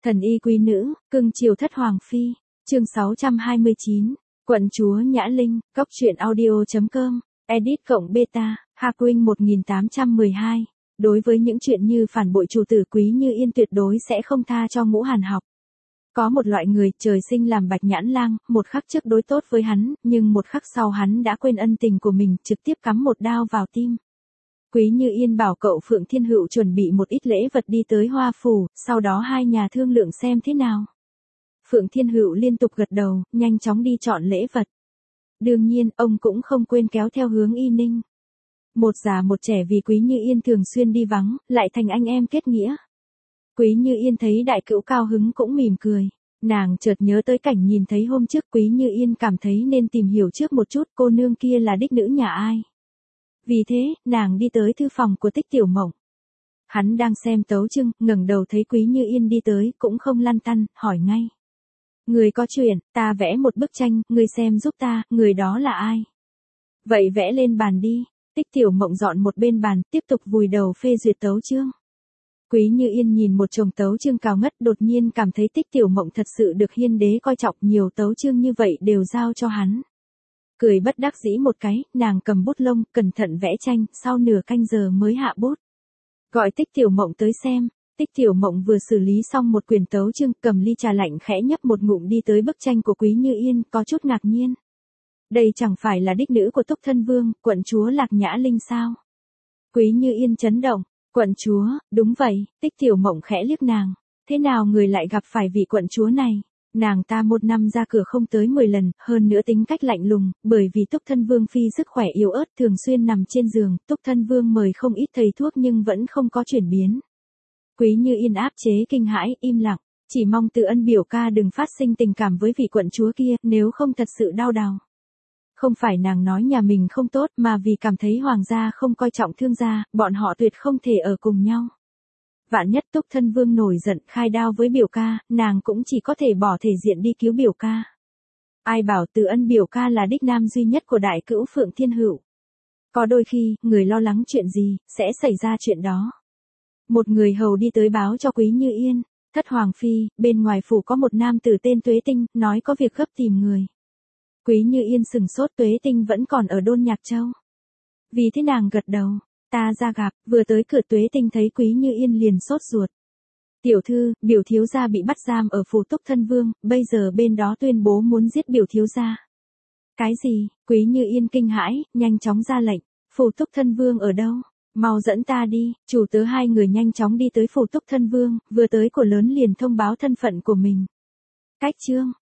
Thần y quý nữ, cưng chiều thất hoàng phi. Chương 629. Quận chúa Nhã Linh, Cốc truyện audio.com, edit cộng beta, Hakwing 1812. Đối với những chuyện như phản bội chủ tử Quý Như Yên tuyệt đối sẽ không tha cho Ngũ Hàn học. Có một loại người trời sinh làm bạch nhãn lang, một khắc trước đối tốt với hắn, nhưng một khắc sau hắn đã quên ân tình của mình, trực tiếp cắm một đao vào tim. Quý Như Yên bảo cậu Phượng Thiên Hựu chuẩn bị một ít lễ vật đi tới Hoa Phủ, sau đó hai nhà thương lượng xem thế nào. Phượng Thiên Hựu liên tục gật đầu, nhanh chóng đi chọn lễ vật. Đương nhiên, ông cũng không quên kéo theo hướng Y Ninh. Một già một trẻ vì Quý Như Yên thường xuyên đi vắng, lại thành anh em kết nghĩa. Quý Như Yên thấy đại cữu cao hứng cũng mỉm cười. Nàng chợt nhớ tới cảnh nhìn thấy hôm trước Quý Như Yên cảm thấy nên tìm hiểu trước một chút cô nương kia là đích nữ nhà ai. Vì thế, nàng đi tới thư phòng của Tích Tiểu Mộng. Hắn đang xem tấu chương, ngẩng đầu thấy Quý Như Yên đi tới, cũng không lăn tăn, hỏi ngay. Người có chuyện, ta vẽ một bức tranh, người xem giúp ta, người đó là ai? Vậy vẽ lên bàn đi. Tích Tiểu Mộng dọn một bên bàn, tiếp tục vùi đầu phê duyệt tấu chương. Quý Như Yên nhìn một chồng tấu chương cao ngất, đột nhiên cảm thấy Tích Tiểu Mộng thật sự được Hiên đế coi trọng, nhiều tấu chương như vậy đều giao cho hắn. Cười bất đắc dĩ một cái, nàng cầm bút lông, cẩn thận vẽ tranh, sau nửa canh giờ mới hạ bút. Gọi Tích Tiểu Mộng tới xem. Tích Tiểu Mộng vừa xử lý xong một quyển tấu chương, cầm ly trà lạnh khẽ nhấp một ngụm đi tới bức tranh của Quý Như Yên, có chút ngạc nhiên. Đây chẳng phải là đích nữ của Túc Thân Vương, quận chúa Lạc Nhã Linh sao? Quý Như Yên chấn động. Quận chúa, đúng vậy. Tích Tiểu Mộng khẽ liếc nàng. Thế nào người lại gặp phải vị quận chúa này? Nàng ta một năm ra cửa không tới 10 lần, hơn nữa tính cách lạnh lùng, bởi vì Túc Thân Vương phi sức khỏe yếu ớt thường xuyên nằm trên giường, Túc Thân Vương mời không ít thầy thuốc nhưng vẫn không có chuyển biến. Quý Như Yên áp chế kinh hãi, im lặng, chỉ mong Từ Ân biểu ca đừng phát sinh tình cảm với vị quận chúa kia, nếu không thật sự đau đầu. Không phải nàng nói nhà mình không tốt mà vì cảm thấy hoàng gia không coi trọng thương gia, bọn họ tuyệt không thể ở cùng nhau. Vạn nhất Túc Thân Vương nổi giận khai đao với biểu ca, nàng cũng chỉ có thể bỏ thể diện đi cứu biểu ca. Ai bảo Từ Ân biểu ca là đích nam duy nhất của đại cữu Phượng Thiên Hựu. Có đôi khi, người lo lắng chuyện gì, sẽ xảy ra chuyện đó. Một người hầu đi tới báo cho Quý Như Yên, thất hoàng phi, bên ngoài phủ có một nam tử tên Tuế Tinh, nói có việc gấp tìm người. Quý Như Yên sừng sốt, Tuế Tinh vẫn còn ở Đôn Nhạc Châu. Vì thế nàng gật đầu, ta ra gặp, vừa tới cửa Tuế Tinh thấy Quý Như Yên liền sốt ruột. Tiểu thư, biểu thiếu gia bị bắt giam ở phủ Túc Thân Vương, bây giờ bên đó tuyên bố muốn giết biểu thiếu gia. Cái gì? Quý Như Yên kinh hãi, nhanh chóng ra lệnh, phủ Túc Thân Vương ở đâu? Mau dẫn ta đi. Chủ tớ hai người nhanh chóng đi tới phủ Túc Thân Vương, vừa tới của lớn liền thông báo thân phận của mình. Cách chương